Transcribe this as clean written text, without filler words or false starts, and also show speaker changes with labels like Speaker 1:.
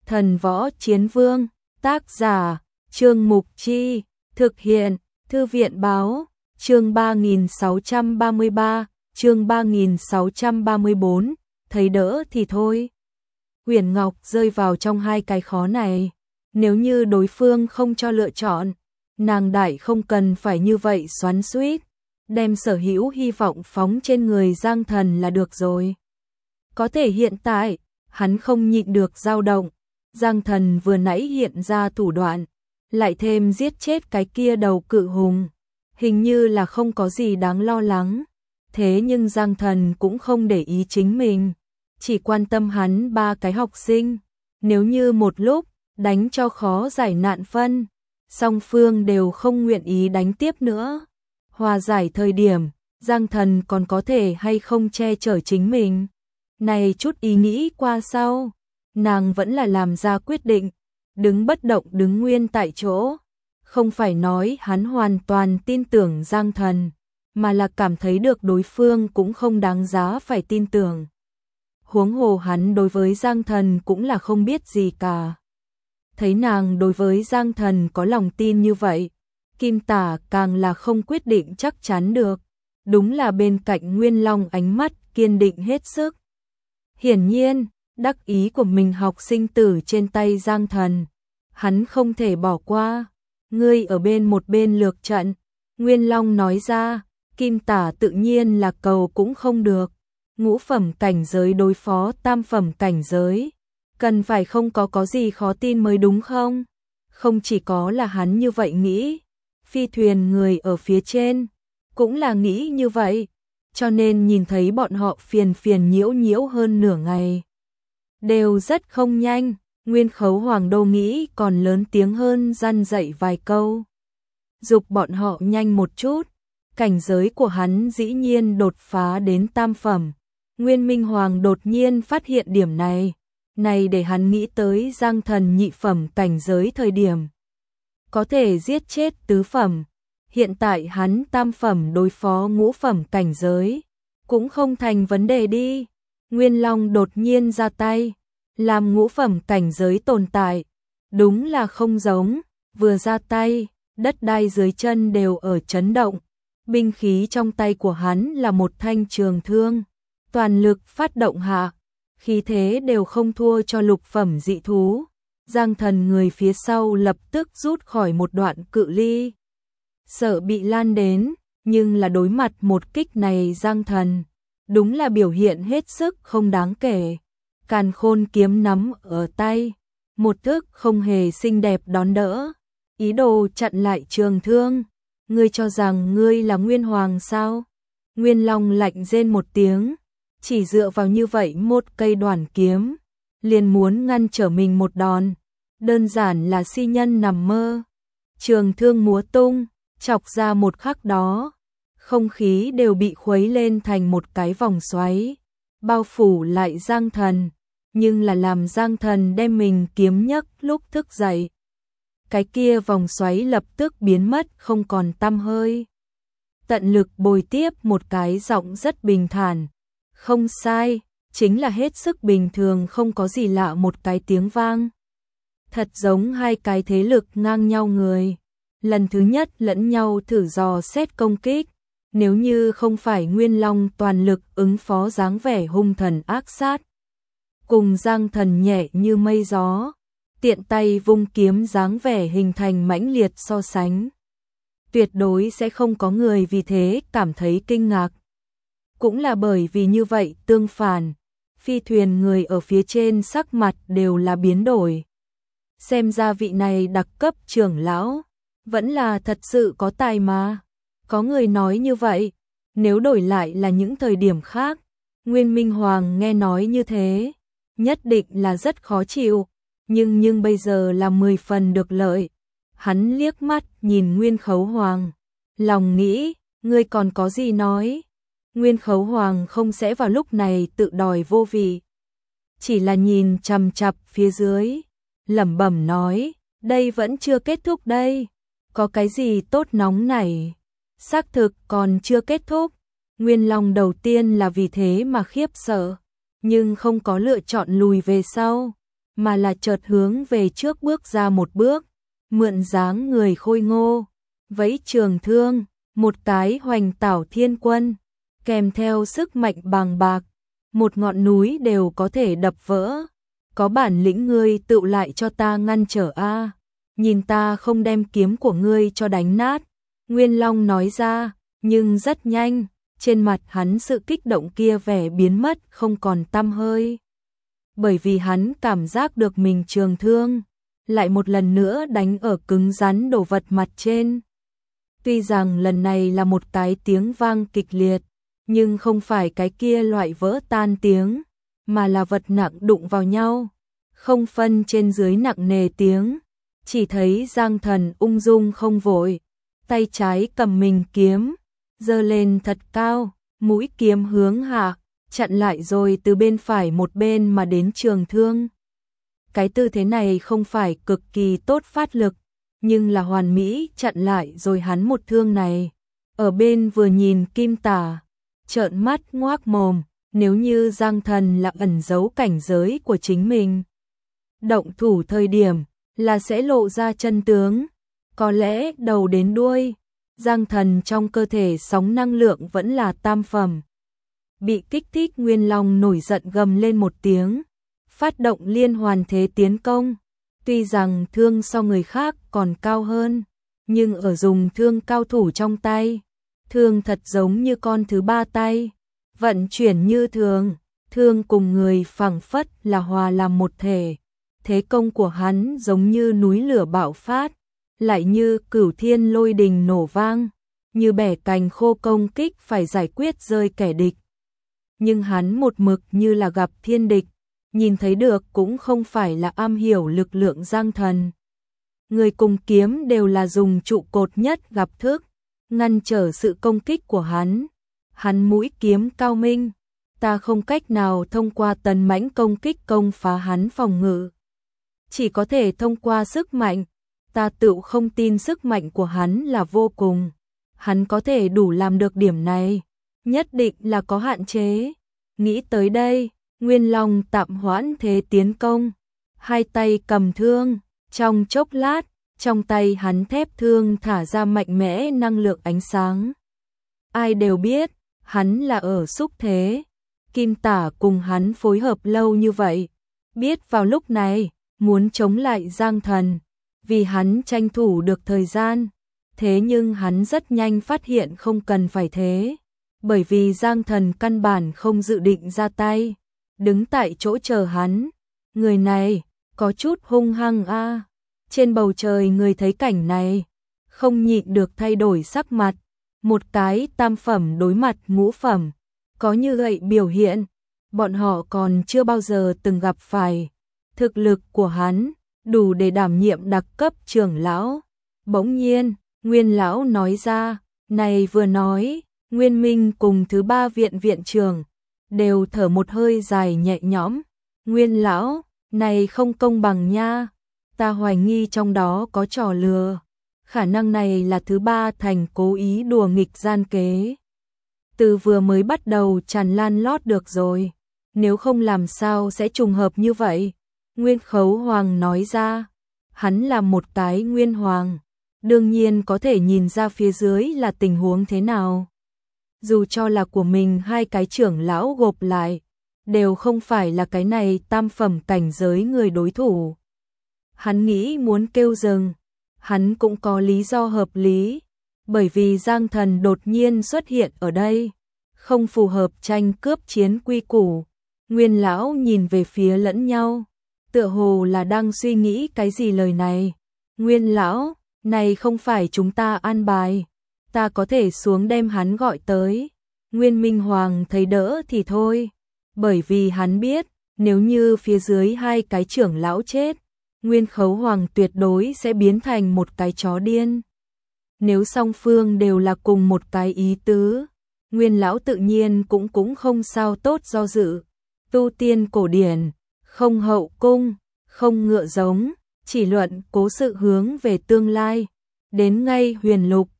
Speaker 1: Thần Võ Chiến Vương, tác giả, Trương Mục Chi, thực hiện, Thư viện báo, chương 3633, chương 3634, thấy đỡ thì thôi. Huyền Ngọc rơi vào trong hai cái khó này, nếu như đối phương không cho lựa chọn, nàng đại không cần phải như vậy xoắn xuýt, đem sở hữu hy vọng phóng trên người Giang Thần là được rồi. Có thể hiện tại, hắn không nhịn được dao động, Giang Thần vừa nãy hiện ra thủ đoạn, lại thêm giết chết cái kia đầu cự hùng, hình như là không có gì đáng lo lắng. Thế nhưng Giang Thần cũng không để ý chính mình, chỉ quan tâm hắn ba cái học sinh, nếu như một lúc đánh cho khó giải nạn phân, song phương đều không nguyện ý đánh tiếp nữa. Hòa giải thời điểm, Giang Thần còn có thể hay không che chở chính mình. Này chút ý nghĩ qua sau, nàng vẫn là làm ra quyết định, đứng bất động đứng nguyên tại chỗ. Không phải nói hắn hoàn toàn tin tưởng Giang Thần, mà là cảm thấy được đối phương cũng không đáng giá phải tin tưởng. Huống hồ hắn đối với Giang Thần cũng là không biết gì cả. Thấy nàng đối với Giang Thần có lòng tin như vậy, Kim Tả càng là không quyết định chắc chắn được. Đúng là bên cạnh Nguyên Long ánh mắt kiên định hết sức. Hiển nhiên, đắc ý của mình học sinh tử trên tay Giang Thần, hắn không thể bỏ qua. Ngươi ở bên một bên lược trận, Nguyên Long nói ra, Kim Tả tự nhiên là cầu cũng không được. Ngũ phẩm cảnh giới đối phó tam phẩm cảnh giới, cần phải không có gì khó tin mới đúng không? Không chỉ có là hắn như vậy nghĩ, phi thuyền người ở phía trên cũng là nghĩ như vậy, cho nên nhìn thấy bọn họ phiền nhiễu hơn nửa ngày. Đều rất không nhanh, Nguyên Khấu Hoàng Đô nghĩ còn lớn tiếng hơn răn dạy vài câu. Dục bọn họ nhanh một chút, cảnh giới của hắn dĩ nhiên đột phá đến tam phẩm. Nguyên Minh Hoàng đột nhiên phát hiện điểm này, để hắn nghĩ tới Giang Thần nhị phẩm cảnh giới thời điểm. Có thể giết chết tứ phẩm, hiện tại hắn tam phẩm đối phó ngũ phẩm cảnh giới, cũng không thành vấn đề đi. Nguyên Long đột nhiên ra tay, làm ngũ phẩm cảnh giới tồn tại, đúng là không giống, vừa ra tay, đất đai dưới chân đều ở chấn động, binh khí trong tay của hắn là một thanh trường thương, toàn lực phát động hạ, khí thế đều không thua cho lục phẩm dị thú. Giang Thần người phía sau lập tức rút khỏi một đoạn cự ly, sợ bị lan đến, nhưng là đối mặt một kích này Giang Thần, đúng là biểu hiện hết sức không đáng kể. Càn Khôn kiếm nắm ở tay, một thức không hề xinh đẹp đón đỡ, ý đồ chặn lại trường thương. Ngươi cho rằng ngươi là Nguyên Hoàng sao? Nguyên Long lạnh rên một tiếng, chỉ dựa vào như vậy một cây đoản kiếm, liền muốn ngăn trở mình một đòn, đơn giản là si nhân nằm mơ. Trường thương múa tung, chọc ra một khắc đó, không khí đều bị khuấy lên thành một cái vòng xoáy, bao phủ lại Giang Thần, nhưng là làm Giang Thần đem mình kiếm nhấc lúc thức dậy. Cái kia vòng xoáy lập tức biến mất không còn tăm hơi. Tận lực bồi tiếp một cái giọng rất bình thản. Không sai, chính là hết sức bình thường không có gì lạ một cái tiếng vang. Thật giống hai cái thế lực ngang nhau người. Lần thứ nhất lẫn nhau thử dò xét công kích. Nếu như không phải Nguyên Long toàn lực ứng phó dáng vẻ hung thần ác sát, cùng Giang Thần nhẹ như mây gió, tiện tay vung kiếm dáng vẻ hình thành mãnh liệt so sánh, tuyệt đối sẽ không có người vì thế cảm thấy kinh ngạc. Cũng là bởi vì như vậy tương phản, phi thuyền người ở phía trên sắc mặt đều là biến đổi. Xem ra vị này đặc cấp trưởng lão, vẫn là thật sự có tài mà. Có người nói như vậy, nếu đổi lại là những thời điểm khác, Nguyên Minh Hoàng nghe nói như thế, nhất định là rất khó chịu, nhưng bây giờ là 10 phần được lợi. Hắn liếc mắt nhìn Nguyên Khấu Hoàng, lòng nghĩ, ngươi còn có gì nói? Nguyên Khấu Hoàng không sẽ vào lúc này tự đòi vô vị, chỉ là nhìn chằm chằm phía dưới, lẩm bẩm nói, đây vẫn chưa kết thúc đây, có cái gì tốt nóng này? Xác thực còn chưa kết thúc. Nguyên Long đầu tiên là vì thế mà khiếp sợ, nhưng không có lựa chọn lùi về sau. mà là chợt hướng về trước bước ra một bước, mượn dáng người khôi ngô, vẫy trường thương, một cái hoành tảo thiên quân, kèm theo sức mạnh bàng bạc, một ngọn núi đều có thể đập vỡ. Có bản lĩnh ngươi tựu lại cho ta ngăn trở a, nhìn ta không đem kiếm của ngươi cho đánh nát. Nguyên Long nói ra, nhưng rất nhanh, trên mặt hắn sự kích động kia vẻ biến mất không còn tăm hơi. Bởi vì hắn cảm giác được mình trường thương, lại một lần nữa đánh ở cứng rắn đồ vật mặt trên. Tuy rằng lần này là một cái tiếng vang kịch liệt, nhưng không phải cái kia loại vỡ tan tiếng, mà là vật nặng đụng vào nhau, không phân trên dưới nặng nề tiếng. Chỉ thấy Giang Thần ung dung không vội, tay trái cầm mình kiếm, giơ lên thật cao, mũi kiếm hướng hạ, chặn lại rồi từ bên phải một bên mà đến trường thương. Cái tư thế này không phải cực kỳ tốt phát lực, nhưng là hoàn mỹ chặn lại rồi hắn một thương này. Ở bên vừa nhìn Kim Tả, trợn mắt ngoác mồm, nếu như Giang Thần là ẩn giấu cảnh giới của chính mình, động thủ thời điểm là sẽ lộ ra chân tướng. Có lẽ đầu đến đuôi, Giang Thần trong cơ thể sóng năng lượng vẫn là tam phẩm. Bị kích thích, Nguyên Long nổi giận gầm lên một tiếng, phát động liên hoàn thế tiến công. Tuy rằng thương so người khác còn cao hơn, nhưng ở dùng thương cao thủ trong tay, thương thật giống như con thứ ba tay, vận chuyển như thường, thương cùng người phảng phất là hòa làm một thể. Thế công của hắn giống như núi lửa bạo phát, lại như cửu thiên lôi đình nổ vang, như bẻ cành khô công kích phải giải quyết rơi kẻ địch. Nhưng hắn một mực như là gặp thiên địch, nhìn thấy được cũng không phải là am hiểu lực lượng Giang Thần. Người cùng kiếm đều là dùng trụ cột nhất gặp thức, ngăn trở sự công kích của hắn. Hắn mũi kiếm cao minh, ta không cách nào thông qua tấn mãnh công kích công phá hắn phòng ngự. Chỉ có thể thông qua sức mạnh, ta tự không tin sức mạnh của hắn là vô cùng. Hắn có thể đủ làm được điểm này, nhất định là có hạn chế. Nghĩ tới đây, Nguyên Long tạm hoãn thế tiến công, hai tay cầm thương, trong chốc lát, trong tay hắn thép thương thả ra mạnh mẽ năng lượng ánh sáng. Ai đều biết, hắn là ở xúc thế. Kim Tả cùng hắn phối hợp lâu như vậy, biết vào lúc này, muốn chống lại Giang Thần, vì hắn tranh thủ được thời gian. Thế nhưng hắn rất nhanh phát hiện không cần phải thế, bởi vì Giang Thần căn bản không dự định ra tay, đứng tại chỗ chờ hắn. Người này, có chút hung hăng a. Trên bầu trời người thấy cảnh này, không nhịn được thay đổi sắc mặt. Một cái tam phẩm đối mặt ngũ phẩm, có như vậy biểu hiện, bọn họ còn chưa bao giờ từng gặp phải. Thực lực của hắn, đủ để đảm nhiệm đặc cấp trưởng lão. Bỗng nhiên, Nguyên lão nói ra, này vừa nói, Nguyên Minh cùng thứ ba viện viện trưởng đều thở một hơi dài nhẹ nhõm. Nguyên lão, này không công bằng nha, ta hoài nghi trong đó có trò lừa. Khả năng này là thứ ba thành cố ý đùa nghịch gian kế. Từ vừa mới bắt đầu tràn lan lót được rồi, nếu không làm sao sẽ trùng hợp như vậy. Nguyên Khấu Hoàng nói ra, hắn là một cái Nguyên Hoàng, đương nhiên có thể nhìn ra phía dưới là tình huống thế nào. Dù cho là của mình hai cái trưởng lão gộp lại, đều không phải là cái này tam phẩm cảnh giới người đối thủ. Hắn nghĩ muốn kêu dừng, hắn cũng có lý do hợp lý, bởi vì Giang Thần đột nhiên xuất hiện ở đây, không phù hợp tranh cướp chiến quy củ. Nguyên lão nhìn về phía lẫn nhau, tựa hồ là đang suy nghĩ cái gì lời này. Nguyên lão, này không phải chúng ta an bài, ta có thể xuống đem hắn gọi tới. Nguyên Minh Hoàng thấy đỡ thì thôi, bởi vì hắn biết, nếu như phía dưới hai cái trưởng lão chết, Nguyên Khấu Hoàng tuyệt đối sẽ biến thành một cái chó điên. Nếu song phương đều là cùng một cái ý tứ, Nguyên lão tự nhiên cũng không sao tốt do dự. Tu tiên cổ điển, không hậu cung, không ngựa giống, chỉ luận cố sự hướng về tương lai. Đến ngay huyền lục,